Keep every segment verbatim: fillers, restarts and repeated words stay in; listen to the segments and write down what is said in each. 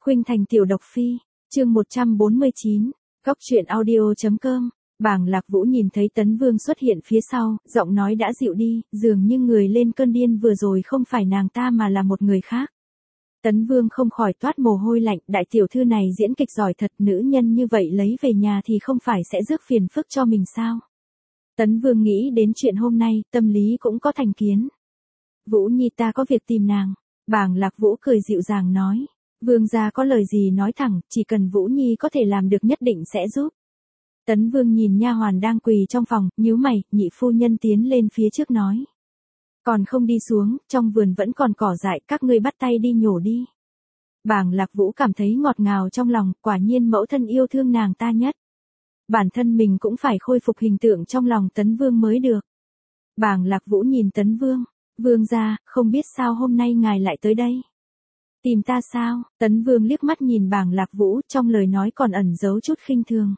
Khuynh Thành tiểu độc phi, chương một trăm bốn mươi chín, góc truyện audio.com. Bàng Lạc Vũ nhìn thấy Tấn Vương xuất hiện phía sau, giọng nói đã dịu đi, dường như người lên cơn điên vừa rồi không phải nàng ta mà là một người khác. Tấn Vương không khỏi toát mồ hôi lạnh, đại tiểu thư này diễn kịch giỏi thật, nữ nhân như vậy lấy về nhà thì không phải sẽ rước phiền phức cho mình sao? Tấn Vương nghĩ đến chuyện hôm nay, tâm lý cũng có thành kiến. Vũ Nhi ta có việc tìm nàng. Bàng Lạc Vũ cười dịu dàng nói. Vương gia có lời gì nói thẳng, chỉ cần Vũ Nhi có thể làm được nhất định sẽ giúp. Tấn Vương nhìn nha hoàn đang quỳ trong phòng, nhíu mày, nhị phu nhân tiến lên phía trước nói. Còn không đi xuống, trong vườn vẫn còn cỏ dại, các ngươi bắt tay đi nhổ đi. Bàng Lạc Vũ cảm thấy ngọt ngào trong lòng, quả nhiên mẫu thân yêu thương nàng ta nhất. Bản thân mình cũng phải khôi phục hình tượng trong lòng Tấn Vương mới được. Bàng Lạc Vũ nhìn Tấn Vương, Vương gia, không biết sao hôm nay ngài lại tới đây. Tìm ta sao? Tấn Vương liếc mắt nhìn Bàng Lạc Vũ, trong lời nói còn ẩn giấu chút khinh thường.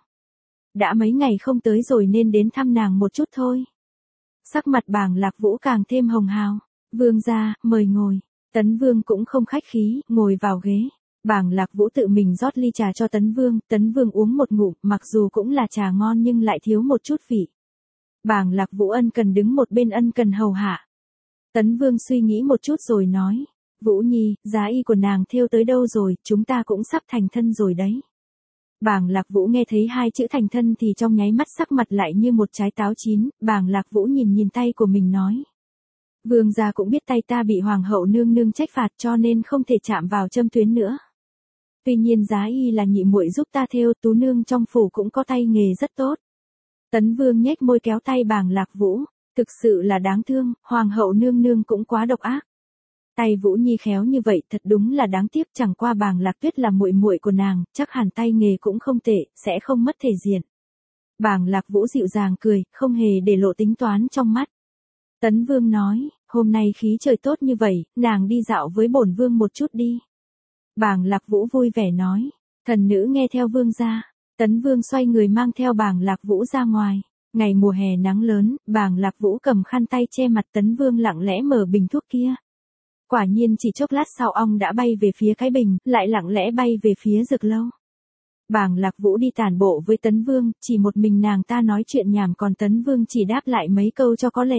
Đã mấy ngày không tới rồi nên đến thăm nàng một chút thôi. Sắc mặt Bàng Lạc Vũ càng thêm hồng hào. Vương gia, mời ngồi. Tấn Vương cũng không khách khí, ngồi vào ghế. Bàng Lạc Vũ tự mình rót ly trà cho Tấn Vương, Tấn Vương uống một ngụm, mặc dù cũng là trà ngon nhưng lại thiếu một chút vị. Bàng Lạc Vũ ân cần đứng một bên ân cần hầu hạ. Tấn Vương suy nghĩ một chút rồi nói, Vũ Nhi, giá y của nàng thêu tới đâu rồi, chúng ta cũng sắp thành thân rồi đấy. Bàng Lạc Vũ nghe thấy hai chữ thành thân thì trong nháy mắt sắc mặt lại như một trái táo chín, Bàng Lạc Vũ nhìn nhìn tay của mình nói. Vương gia cũng biết tay ta bị hoàng hậu nương nương trách phạt cho nên không thể chạm vào châm tuyến nữa. Tuy nhiên giá y là nhị muội giúp ta thêu, tú nương trong phủ cũng có tay nghề rất tốt. Tấn Vương nhếch môi kéo tay Bàng Lạc Vũ, thực sự là đáng thương, hoàng hậu nương nương cũng quá độc ác. Tay Vũ Nhi khéo như vậy thật đúng là đáng tiếc, chẳng qua Bàng Lạc Tuyết là muội muội của nàng, chắc hẳn tay nghề cũng không tệ, sẽ không mất thể diện. Bàng Lạc Vũ dịu dàng cười, không hề để lộ tính toán trong mắt. Tấn Vương nói, hôm nay khí trời tốt như vậy, nàng đi dạo với bổn vương một chút đi. Bàng Lạc Vũ vui vẻ nói, thần nữ nghe theo vương gia. Tấn Vương xoay người mang theo Bàng Lạc Vũ ra ngoài. Ngày mùa hè nắng lớn, Bàng Lạc Vũ cầm khăn tay che mặt, Tấn Vương lặng lẽ mở bình thuốc kia. Quả nhiên chỉ chốc lát sau ong đã bay về phía cái bình, lại lặng lẽ bay về phía Dược Lâu. Bàng Lạc Vũ đi tản bộ với Tấn Vương, chỉ một mình nàng ta nói chuyện nhảm còn Tấn Vương chỉ đáp lại mấy câu cho có lệ.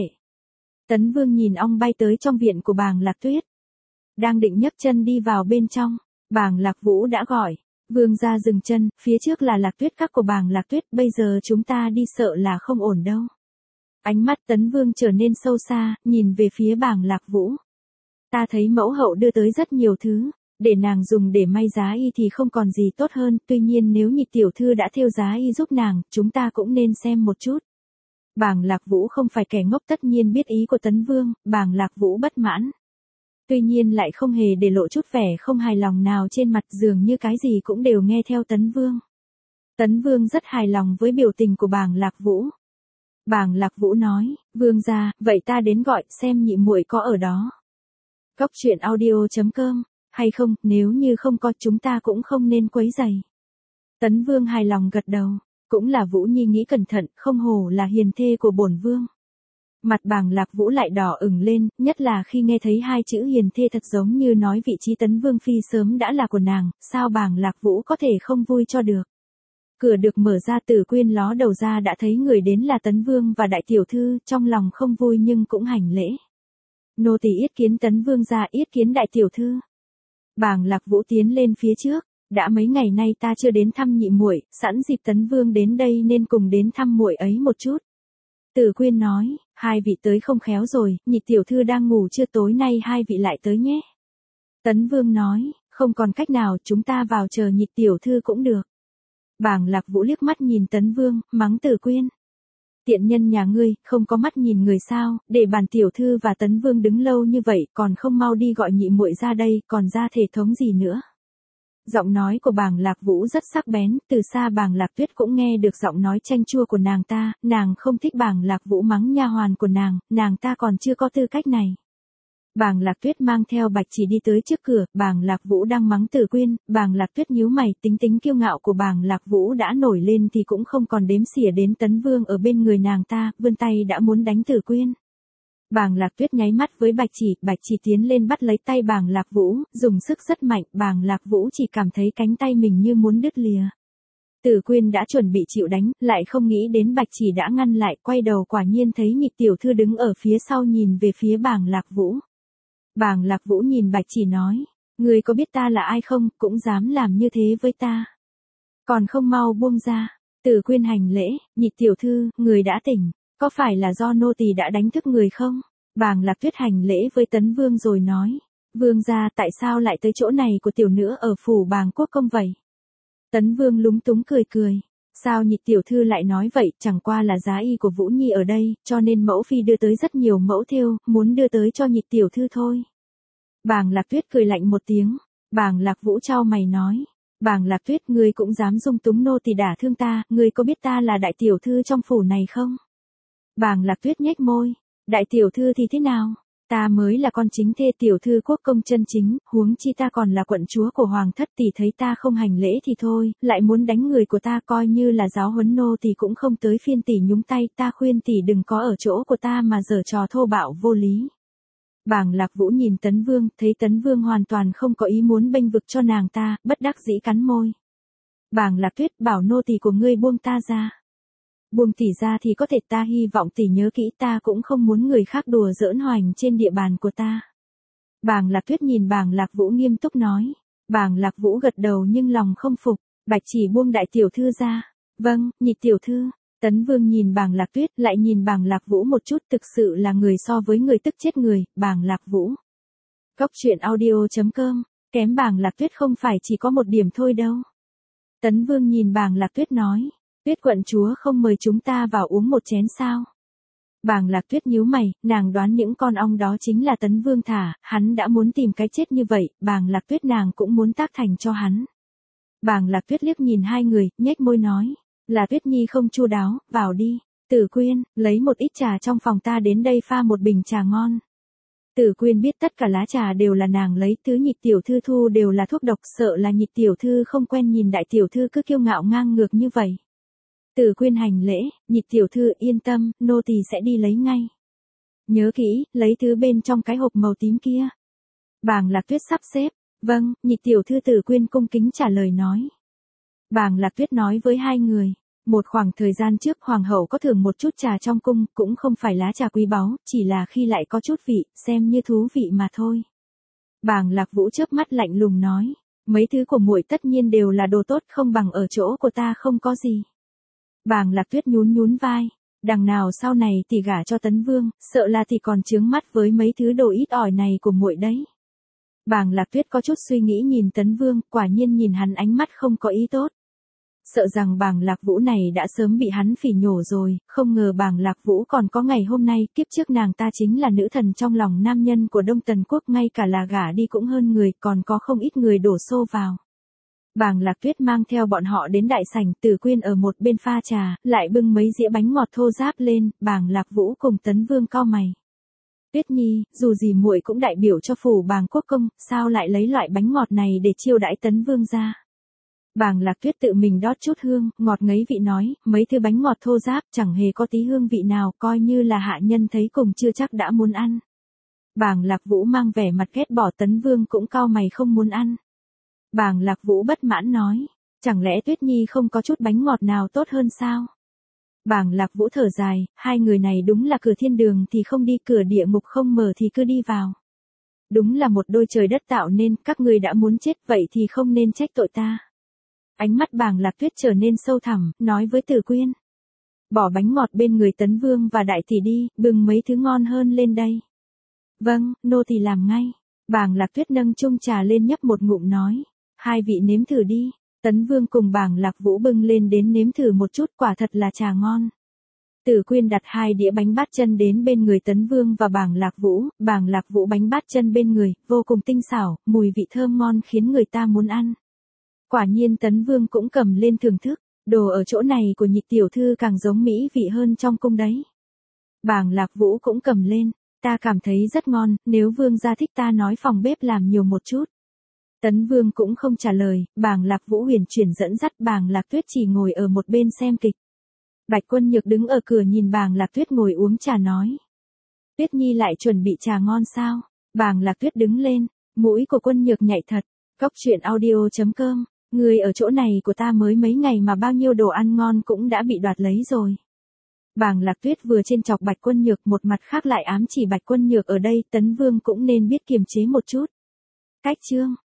Tấn Vương nhìn ong bay tới trong viện của Bàng Lạc Tuyết. Đang định nhấc chân đi vào bên trong, Bàng Lạc Vũ đã gọi. Vương gia dừng chân, phía trước là Lạc Tuyết các của Bàng Lạc Tuyết, bây giờ chúng ta đi sợ là không ổn đâu. Ánh mắt Tấn Vương trở nên sâu xa, nhìn về phía Bàng Lạc Vũ. Ta thấy mẫu hậu đưa tới rất nhiều thứ, để nàng dùng để may giá y thì không còn gì tốt hơn, tuy nhiên nếu nhị tiểu thư đã thêu giá y giúp nàng, chúng ta cũng nên xem một chút. Bàng Lạc Vũ không phải kẻ ngốc, tất nhiên biết ý của Tấn Vương, Bàng Lạc Vũ bất mãn. Tuy nhiên lại không hề để lộ chút vẻ không hài lòng nào trên mặt, dường như cái gì cũng đều nghe theo Tấn Vương. Tấn Vương rất hài lòng với biểu tình của Bàng Lạc Vũ. Bàng Lạc Vũ nói, Vương gia, vậy ta đến gọi xem nhị muội có ở đó. Góc truyện audio.com, hay không, nếu như không có chúng ta cũng không nên quấy rầy. Tấn Vương hài lòng gật đầu, cũng là Vũ Nhi nghĩ cẩn thận, không hổ là hiền thê của bổn vương. Mặt Bàng Lạc Vũ lại đỏ ửng lên, nhất là khi nghe thấy hai chữ hiền thê thật giống như nói vị trí Tấn Vương phi sớm đã là của nàng, sao Bàng Lạc Vũ có thể không vui cho được. Cửa được mở ra, Tử Quyên ló đầu ra đã thấy người đến là Tấn Vương và đại tiểu thư, trong lòng không vui nhưng cũng hành lễ. Nô tỳ yết kiến Tấn Vương gia, yết kiến đại tiểu thư. Bàng Lạc Vũ tiến lên phía trước, đã mấy ngày nay ta chưa đến thăm nhị muội, sẵn dịp Tấn Vương đến đây nên cùng đến thăm muội ấy một chút. Tử Quyên nói, hai vị tới không khéo rồi, nhị tiểu thư đang ngủ chưa, tối nay hai vị lại tới nhé. Tấn Vương nói, không còn cách nào, chúng ta vào chờ nhị tiểu thư cũng được. Bàng Lạc Vũ liếc mắt nhìn Tấn Vương, mắng Tử Quyên. Tiện nhân nhà ngươi, không có mắt nhìn người sao, để bản tiểu thư và Tấn Vương đứng lâu như vậy, còn không mau đi gọi nhị muội ra đây, còn ra thể thống gì nữa. Giọng nói của Bàng Lạc Vũ rất sắc bén, từ xa Bàng Lạc Tuyết cũng nghe được giọng nói chanh chua của nàng ta, nàng không thích Bàng Lạc Vũ mắng nha hoàn của nàng, nàng ta còn chưa có tư cách này. Bàng Lạc Tuyết mang theo Bạch Chỉ đi tới trước cửa, Bàng Lạc Vũ đang mắng Tử Quyên, Bàng Lạc Tuyết nhíu mày, tính tính kiêu ngạo của Bàng Lạc Vũ đã nổi lên thì cũng không còn đếm xỉa đến Tấn Vương ở bên người nàng ta, vươn tay đã muốn đánh Tử Quyên. Bàng Lạc Tuyết nháy mắt với Bạch Chỉ, Bạch Chỉ tiến lên bắt lấy tay Bàng Lạc Vũ, dùng sức rất mạnh, Bàng Lạc Vũ chỉ cảm thấy cánh tay mình như muốn đứt lìa. Tử Quyên đã chuẩn bị chịu đánh, lại không nghĩ đến Bạch Chỉ đã ngăn lại, quay đầu quả nhiên thấy Nhị tiểu thư đứng ở phía sau nhìn về phía Bàng Lạc Vũ. Bàng Lạc Vũ nhìn Bạch Chỉ nói, người có biết ta là ai không, cũng dám làm như thế với ta. Còn không mau buông ra. Tử Quyên hành lễ, Nhị tiểu thư, người đã tỉnh, có phải là do nô tỳ đã đánh thức người không? Bàng Lạc Tuyết hành lễ với Tấn Vương rồi nói, vương gia tại sao lại tới chỗ này của tiểu nữ ở phủ Bàng Quốc công vậy? Tấn Vương lúng túng cười cười, sao Nhị tiểu thư lại nói vậy, chẳng qua là giá y của Vũ Nhi ở đây, cho nên mẫu phi đưa tới rất nhiều mẫu thêu, muốn đưa tới cho Nhị tiểu thư thôi. Bàng Lạc Tuyết cười lạnh một tiếng, Bàng Lạc Vũ chau mày nói, Bàng Lạc Tuyết, ngươi cũng dám dung túng nô tỳ đả thương ta, ngươi có biết ta là đại tiểu thư trong phủ này không? Bàng Lạc Tuyết nhếch môi, đại tiểu thư thì thế nào? Ta mới là con chính thê tiểu thư quốc công chân chính, huống chi ta còn là quận chúa của hoàng thất, tỷ thấy ta không hành lễ thì thôi, lại muốn đánh người của ta, coi như là giáo huấn nô thì cũng không tới phiên tỷ nhúng tay, ta khuyên tỷ đừng có ở chỗ của ta mà giở trò thô bạo vô lý. Bàng Lạc Vũ nhìn Tấn Vương, thấy Tấn Vương hoàn toàn không có ý muốn bênh vực cho nàng ta, bất đắc dĩ cắn môi. Bàng Lạc Tuyết, bảo nô tỳ của ngươi buông ta ra. Buông tỷ ra thì có thể, ta hy vọng tỷ nhớ kỹ, ta cũng không muốn người khác đùa giỡn hoành trên địa bàn của ta. Bàng Lạc Tuyết nhìn Bàng Lạc Vũ nghiêm túc nói. Bàng Lạc Vũ gật đầu nhưng lòng không phục, Bạch Chỉ buông đại tiểu thư ra. Vâng, Nhị tiểu thư. Tấn Vương nhìn Bàng Lạc Tuyết, lại nhìn Bàng Lạc Vũ một chút, thực sự là người so với người tức chết người, Bàng Lạc Vũ. Cốc truyện audio chấm com, kém Bàng Lạc Tuyết không phải chỉ có một điểm thôi đâu. Tấn Vương nhìn Bàng Lạc Tuyết nói, Tuyết quận chúa không mời chúng ta vào uống một chén sao? Bàng Lạc Tuyết nhíu mày, nàng đoán những con ong đó chính là Tấn Vương thả, hắn đã muốn tìm cái chết như vậy, Bàng Lạc Tuyết nàng cũng muốn tác thành cho hắn. Bàng Lạc Tuyết liếc nhìn hai người, nhếch môi nói, là Tuyết Nhi không chu đáo, vào đi. Tử Quyên, lấy một ít trà trong phòng ta đến đây pha một bình trà ngon. Tử Quyên biết tất cả lá trà đều là nàng lấy, thứ Nhị tiểu thư thu đều là thuốc độc, sợ là Nhị tiểu thư không quen nhìn đại tiểu thư cứ kiêu ngạo ngang ngược như vậy. Tử Quyên hành lễ, Nhị tiểu thư yên tâm, nô tỳ sẽ đi lấy ngay. Nhớ kỹ, lấy thứ bên trong cái hộp màu tím kia. Bàng Lạc Tuyết sắp xếp, vâng, Nhị tiểu thư. Tử Quyên cung kính trả lời nói. Bàng Lạc Tuyết nói với hai người, một khoảng thời gian trước hoàng hậu có thưởng một chút trà trong cung, cũng không phải lá trà quý báu, chỉ là khi lại có chút vị, xem như thú vị mà thôi. Bàng Lạc Vũ chớp mắt lạnh lùng nói, mấy thứ của muội tất nhiên đều là đồ tốt, không bằng ở chỗ của ta không có gì. Bàng Lạc Tuyết nhún nhún vai, đằng nào sau này tỷ gả cho Tấn Vương, sợ là tỷ còn chướng mắt với mấy thứ đồ ít ỏi này của muội đấy. Bàng Lạc Tuyết có chút suy nghĩ nhìn Tấn Vương, quả nhiên nhìn hắn ánh mắt không có ý tốt. Sợ rằng Bàng Lạc Vũ này đã sớm bị hắn phỉ nhổ rồi, không ngờ Bàng Lạc Vũ còn có ngày hôm nay, kiếp trước nàng ta chính là nữ thần trong lòng nam nhân của Đông Tần Quốc, ngay cả là gả đi cũng hơn người, còn có không ít người đổ xô vào. Bàng Lạc Tuyết mang theo bọn họ đến đại sảnh, Tử Quyên ở một bên pha trà, lại bưng mấy dĩa bánh ngọt thô ráp lên, Bàng Lạc Vũ cùng Tấn Vương cau mày. Tuyết Nhi, dù gì muội cũng đại biểu cho phủ Bàng Quốc công, sao lại lấy loại bánh ngọt này để chiêu đãi Tấn Vương ra? Bàng Lạc Tuyết tự mình đót chút hương, ngọt ngấy vị nói, mấy thứ bánh ngọt thô ráp chẳng hề có tí hương vị nào, coi như là hạ nhân thấy cùng chưa chắc đã muốn ăn. Bàng Lạc Vũ mang vẻ mặt ghét bỏ, Tấn Vương cũng cau mày không muốn ăn. Bàng Lạc Vũ bất mãn nói, chẳng lẽ Tuyết Nhi không có chút bánh ngọt nào tốt hơn sao? Bàng Lạc Vũ thở dài, hai người này đúng là cửa thiên đường thì không đi, cửa địa ngục không mở thì cứ đi vào. Đúng là một đôi trời đất tạo nên, các người đã muốn chết vậy thì không nên trách tội ta. Ánh mắt Bàng Lạc Tuyết trở nên sâu thẳm, nói với Tử Quyên. Bỏ bánh ngọt bên người Tấn Vương và đại tỷ đi, bưng mấy thứ ngon hơn lên đây. Vâng, nô tỳ làm ngay. Bàng Lạc Tuyết nâng chung trà lên nhấp một ngụm nói. Hai vị nếm thử đi. Tấn Vương cùng Bàng Lạc Vũ bưng lên đến nếm thử một chút, quả thật là trà ngon. Tử Quyên đặt hai đĩa bánh bát chân đến bên người Tấn Vương và Bàng Lạc Vũ, Bàng Lạc Vũ bánh bát chân bên người, vô cùng tinh xảo, mùi vị thơm ngon khiến người ta muốn ăn. Quả nhiên Tấn Vương cũng cầm lên thưởng thức, đồ ở chỗ này của Nhị tiểu thư càng giống mỹ vị hơn trong cung đấy. Bàng Lạc Vũ cũng cầm lên, ta cảm thấy rất ngon, nếu Vương gia thích ta nói phòng bếp làm nhiều một chút. Tấn Vương cũng không trả lời, Bàng Lạc Vũ huyền chuyển dẫn dắt, Bàng Lạc Tuyết chỉ ngồi ở một bên xem kịch. Bạch Quân Nhược đứng ở cửa nhìn Bàng Lạc Tuyết ngồi uống trà nói. Tuyết Nhi lại chuẩn bị trà ngon sao? Bàng Lạc Tuyết đứng lên, mũi của Quân Nhược nhạy thật. Cóc truyện audio chấm com, người ở chỗ này của ta mới mấy ngày mà bao nhiêu đồ ăn ngon cũng đã bị đoạt lấy rồi. Bàng Lạc Tuyết vừa trên chọc Bạch Quân Nhược, một mặt khác lại ám chỉ Bạch Quân Nhược ở đây Tấn Vương cũng nên biết kiềm chế một chút. Cách chương